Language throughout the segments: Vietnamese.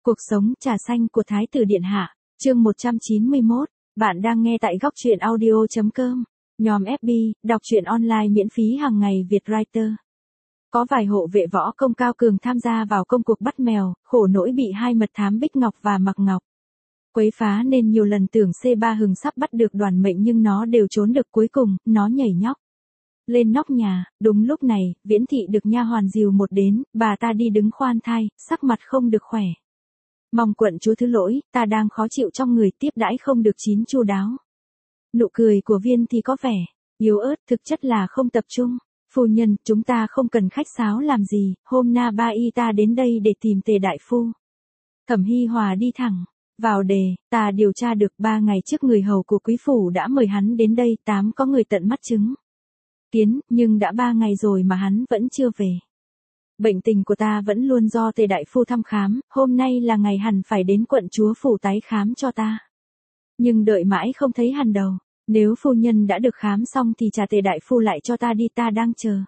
Cuộc sống trà xanh của Thái tử Điện Hạ, chương 191, bạn đang nghe tại góc truyện audio.com, nhóm FB, đọc truyện online miễn phí hàng ngày Việt Writer. Có vài hộ vệ võ công cao cường tham gia vào công cuộc bắt mèo, khổ nỗi bị hai mật thám Bích Ngọc và Mạc Ngọc quấy phá nên nhiều lần tưởng C3 Hừng sắp bắt được Đoàn Mệnh nhưng nó đều trốn được, cuối cùng, nó nhảy nhóc lên nóc nhà. Đúng lúc này, Viễn Thị được nha hoàn dìu một đến, bà ta đi đứng khoan thai, sắc mặt không được khỏe. Mong quận chúa thứ lỗi, ta đang khó chịu trong người, tiếp đãi không được chín chu đáo. Nụ cười của Viên thì có vẻ yếu ớt, thực chất là không tập trung. Phu nhân, chúng ta không cần khách sáo làm gì, hôm na ba y ta đến đây để tìm Tề đại phu. Thẩm Hi Hòa đi thẳng vào đề, ta điều tra được 3 ngày trước người hầu của quý phủ đã mời hắn đến đây, 8 có người tận mắt chứng kiến, nhưng đã 3 ngày rồi mà hắn vẫn chưa về. Bệnh tình của ta vẫn luôn do Tề đại phu thăm khám, hôm nay là ngày hẳn phải đến quận chúa phủ tái khám cho ta. Nhưng đợi mãi không thấy hằn đầu, nếu phu nhân đã được khám xong thì trả Tề đại phu lại cho ta đi, ta đang chờ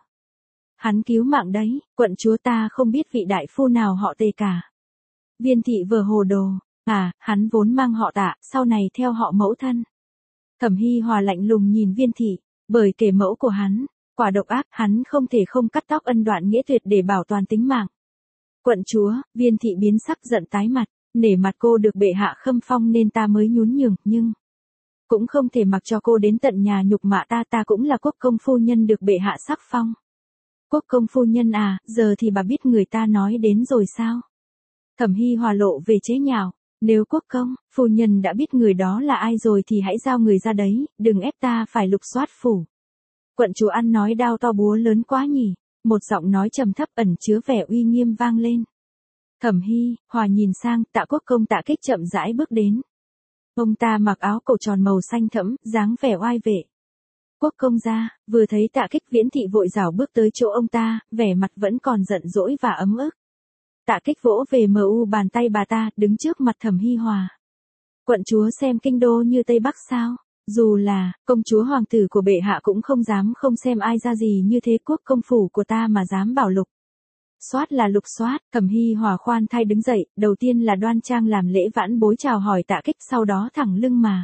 hắn cứu mạng đấy, quận chúa ta không biết vị đại phu nào họ Tề cả. Viên Thị vừa hồ đồ, hắn vốn mang họ Tạ, sau này theo họ mẫu thân. Thẩm Hi Hòa lạnh lùng nhìn Viên Thị, bởi kể mẫu của hắn quả độc ác, hắn không thể không cắt tóc ân đoạn nghĩa tuyệt để bảo toàn tính mạng. Quận chúa, Viên Thị biến sắc giận tái mặt, nể mặt cô được bệ hạ khâm phong nên ta mới nhún nhường, nhưng cũng không thể mặc cho cô đến tận nhà nhục mạ ta, ta cũng là quốc công phu nhân được bệ hạ sắc phong. Quốc công phu nhân à, giờ thì bà biết người ta nói đến rồi sao? Thẩm Hi Hòa lộ về chế nhạo, nếu quốc công, phu nhân đã biết người đó là ai rồi thì hãy giao người ra đấy, đừng ép ta phải lục soát phủ. Quận chúa ăn nói đao to búa lớn quá nhỉ, một giọng nói trầm thấp ẩn chứa vẻ uy nghiêm vang lên. Thẩm Hi Hòa nhìn sang, Tạ quốc công Tạ Kích chậm rãi bước đến. Ông ta mặc áo cổ tròn màu xanh thẫm, dáng vẻ oai vệ. Quốc công gia, vừa thấy Tạ Kích, Viễn Thị vội rảo bước tới chỗ ông ta, vẻ mặt vẫn còn giận dỗi và ấm ức. Tạ Kích vỗ về bàn tay bà ta, đứng trước mặt Thẩm Hi Hòa. Quận chúa xem kinh đô như Tây Bắc sao? Dù là công chúa hoàng tử của bệ hạ cũng không dám không xem ai ra gì như thế, quốc công phủ của ta mà dám bảo lục soát là lục soát. Thẩm Hi Hòa khoan thai đứng dậy, đầu tiên là đoan trang làm lễ vãn bối chào hỏi Tạ Kích, sau đó thẳng lưng mà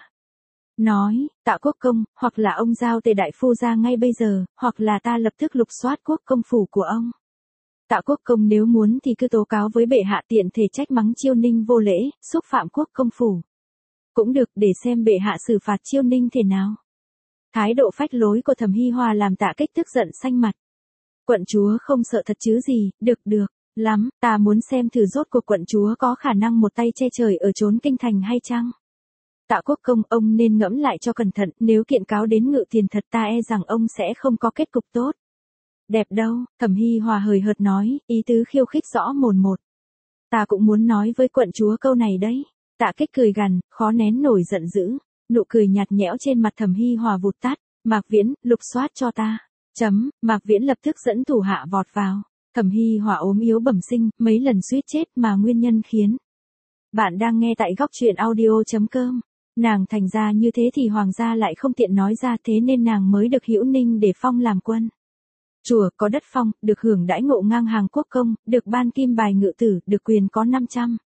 nói, Tạ quốc công, hoặc là ông giao Tề đại phu ra ngay bây giờ, hoặc là ta lập tức lục soát quốc công phủ của ông. Tạ quốc công nếu muốn thì cứ tố cáo với bệ hạ, tiện thể trách mắng Chiêu Ninh vô lễ, xúc phạm quốc công phủ cũng được, để xem bệ hạ xử phạt Chiêu Ninh thế nào. Thái độ phách lối của Thẩm Hi Hòa làm Tạ Kích tức giận xanh mặt. Quận chúa không sợ thật chứ gì, được lắm, ta muốn xem thử rốt cuộc quận chúa có khả năng một tay che trời ở trốn kinh thành hay chăng. Tạ quốc công, ông nên ngẫm lại cho cẩn thận, nếu kiện cáo đến Ngự Tiền thật ta e rằng ông sẽ không có kết cục tốt đẹp đâu. Thẩm Hi Hòa hời hợt nói, ý tứ khiêu khích rõ mồn một. Ta cũng muốn nói với quận chúa câu này đấy. Tạ Kích cười gằn, khó nén nổi giận dữ, nụ cười nhạt nhẽo trên mặt Thẩm Hi Hòa vụt tắt. Mạc Viễn, lục soát cho ta. Mạc Viễn lập tức dẫn thủ hạ vọt vào. Thẩm Hi Hòa ốm yếu bẩm sinh, mấy lần suýt chết mà nguyên nhân khiến bạn đang nghe tại góc truyện audio.com. Nàng thành ra như thế thì hoàng gia lại không tiện nói ra, thế nên nàng mới được Hữu Ninh để phong làm quân chùa, có đất phong, được hưởng đãi ngộ ngang hàng quốc công, được ban kim bài ngự tử, được quyền có 500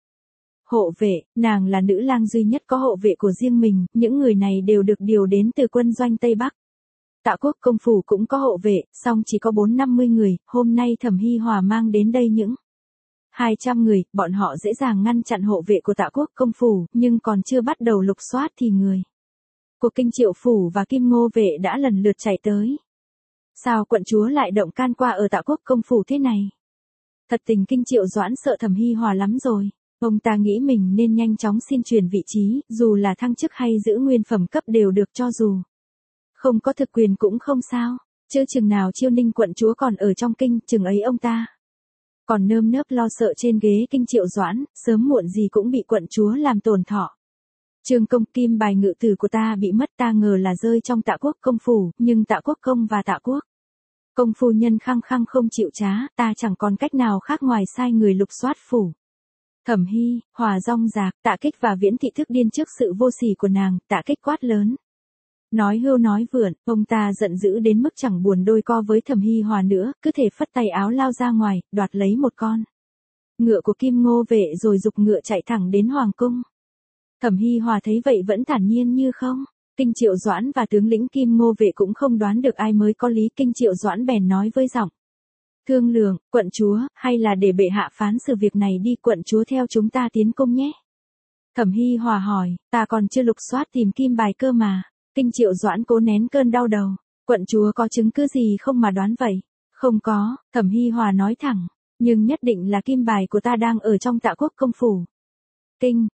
hộ vệ. Nàng là nữ lang duy nhất có hộ vệ của riêng mình, những người này đều được điều đến từ quân doanh Tây Bắc. Tạ quốc công phủ cũng có hộ vệ, song chỉ có 450 người, hôm nay Thẩm Hi Hòa mang đến đây những 200 người, bọn họ dễ dàng ngăn chặn hộ vệ của Tạ quốc công phủ, nhưng còn chưa bắt đầu lục soát thì người của Kinh Triệu phủ và Kim Ngô vệ đã lần lượt chạy tới. Sao quận chúa lại động can qua ở Tạ quốc công phủ thế này? Thật tình Kinh Triệu Doãn sợ Thẩm Hi Hòa lắm rồi. Ông ta nghĩ mình nên nhanh chóng xin chuyển vị trí, dù là thăng chức hay giữ nguyên phẩm cấp đều được, cho dù không có thực quyền cũng không sao. Chứ chừng nào Chiêu Ninh quận chúa còn ở trong kinh, chừng ấy ông ta còn nơm nớp lo sợ trên ghế Kinh Triệu Doãn, sớm muộn gì cũng bị quận chúa làm tổn thọ. Trương công, kim bài ngự tử của ta bị mất, ta ngờ là rơi trong Tạ quốc công phủ, nhưng Tạ quốc công và Tạ quốc công phu nhân khăng khăng không chịu trá, ta chẳng còn cách nào khác ngoài sai người lục soát phủ. Thẩm Hi Hòa rong rạc, Tạ Kích và Viễn Thị thức điên trước sự vô sỉ của nàng. Tạ Kích quát lớn, nói hưu nói vượn, ông ta giận dữ đến mức chẳng buồn đôi co với Thẩm Hi Hòa nữa, cứ thể phất tay áo lao ra ngoài, đoạt lấy một con ngựa của Kim Ngô Vệ rồi giục ngựa chạy thẳng đến hoàng cung. Thẩm Hi Hòa thấy vậy vẫn thản nhiên như không. Kinh Triệu Doãn và tướng lĩnh Kim Ngô Vệ cũng không đoán được ai mới có lý. Kinh Triệu Doãn bèn nói với giọng thương lượng, quận chúa, hay là để bệ hạ phán xử việc này đi, quận chúa theo chúng ta tiến cung nhé. Thẩm Hi Hòa hỏi, ta còn chưa lục soát tìm kim bài cơ mà. Kinh Triệu Doãn cố nén cơn đau đầu, quận chúa có chứng cứ gì không mà đoán vậy? Không có, Thẩm Hi Hòa nói thẳng, nhưng nhất định là kim bài của ta đang ở trong Tạ Quốc công phủ. Kinh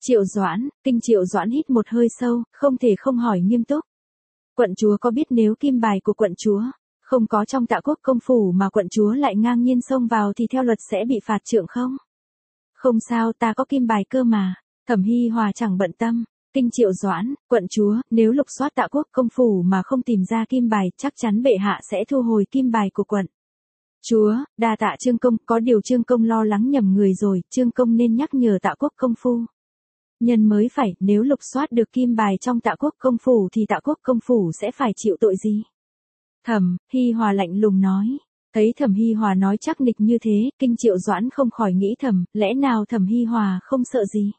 Triệu Doãn hít một hơi sâu, không thể không hỏi nghiêm túc. Quận chúa có biết nếu kim bài của quận chúa không có trong Tạ Quốc công phủ mà quận chúa lại ngang nhiên xông vào thì theo luật sẽ bị phạt trượng không? Không sao, ta có kim bài cơ mà. Thẩm Hi Hòa chẳng bận tâm. Kinh Triệu Doãn, quận chúa, nếu lục soát Tạ Quốc công phủ mà không tìm ra kim bài, chắc chắn bệ hạ sẽ thu hồi kim bài của quận chúa. Đa tạ Trương công, có điều Trương công lo lắng nhầm người rồi, Trương công nên nhắc nhở Tạ Quốc công phu nhân mới phải, nếu lục soát được kim bài trong Tạ Quốc công phủ thì Tạ Quốc công phủ sẽ phải chịu tội gì? Thẩm Hi Hòa lạnh lùng nói. Thấy Thẩm Hi Hòa nói chắc nịch như thế, Kinh Triệu Doãn không khỏi nghĩ thầm, lẽ nào Thẩm Hi Hòa không sợ gì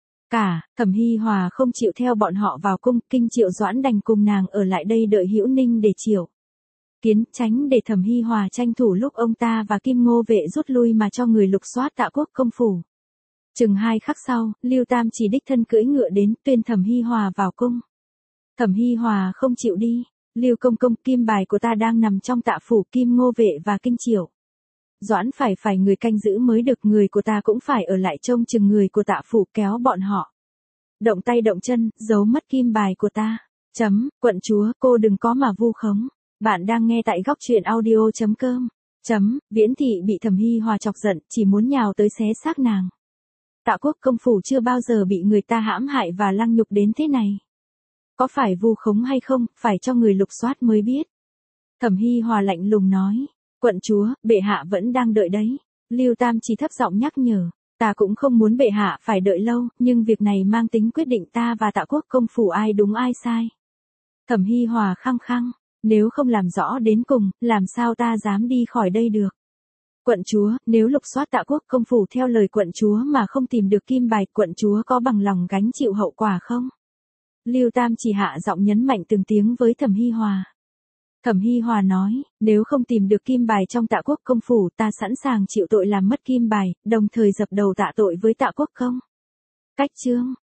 cả. Thẩm Hi Hòa không chịu theo bọn họ vào cung, Kinh Triệu Doãn đành cùng nàng ở lại đây đợi Hữu Ninh để chiều kiến, tránh để Thẩm Hi Hòa tranh thủ lúc ông ta và Kim Ngô Vệ rút lui mà cho người lục soát Tạ Quốc công phủ. Chừng 2 khắc sau, Lưu Tam chỉ đích thân cưỡi ngựa đến, tuyên Thẩm Hi Hòa vào cung. Thẩm Hi Hòa không chịu đi. Lưu công công, kim bài của ta đang nằm trong Tạ phủ. Kim Ngô Vệ và Kinh Triệu Doãn phải người canh giữ mới được, người của ta cũng phải ở lại trông chừng người của Tạ phủ, kéo bọn họ động tay động chân, giấu mất kim bài của ta. Quận chúa, cô đừng có mà vu khống. Bạn đang nghe tại góc truyện audio.com. Viễn thị bị Thẩm Hi Hòa chọc giận, chỉ muốn nhào tới xé xác nàng. Tạ Quốc công phủ chưa bao giờ bị người ta hãm hại và lăng nhục đến thế này. Có phải vu khống hay không, phải cho người lục soát mới biết. Thẩm Hi Hòa lạnh lùng nói. Quận chúa, bệ hạ vẫn đang đợi đấy. Lưu Tam chỉ thấp giọng nhắc nhở. Ta cũng không muốn bệ hạ phải đợi lâu, nhưng việc này mang tính quyết định ta và Tạ Quốc công phủ ai đúng ai sai. Thẩm Hi Hòa khăng khăng. Nếu không làm rõ đến cùng, làm sao ta dám đi khỏi đây được. Quận chúa, nếu lục soát Tạ Quốc công phủ theo lời quận chúa mà không tìm được kim bài, quận chúa có bằng lòng gánh chịu hậu quả không? Lưu Tam chỉ hạ giọng nhấn mạnh từng tiếng với Thẩm Hi Hòa. Thẩm Hi Hòa nói, nếu không tìm được kim bài trong Tạ Quốc công phủ, ta sẵn sàng chịu tội làm mất kim bài, đồng thời dập đầu tạ tội với Tạ Quốc công. Cách chương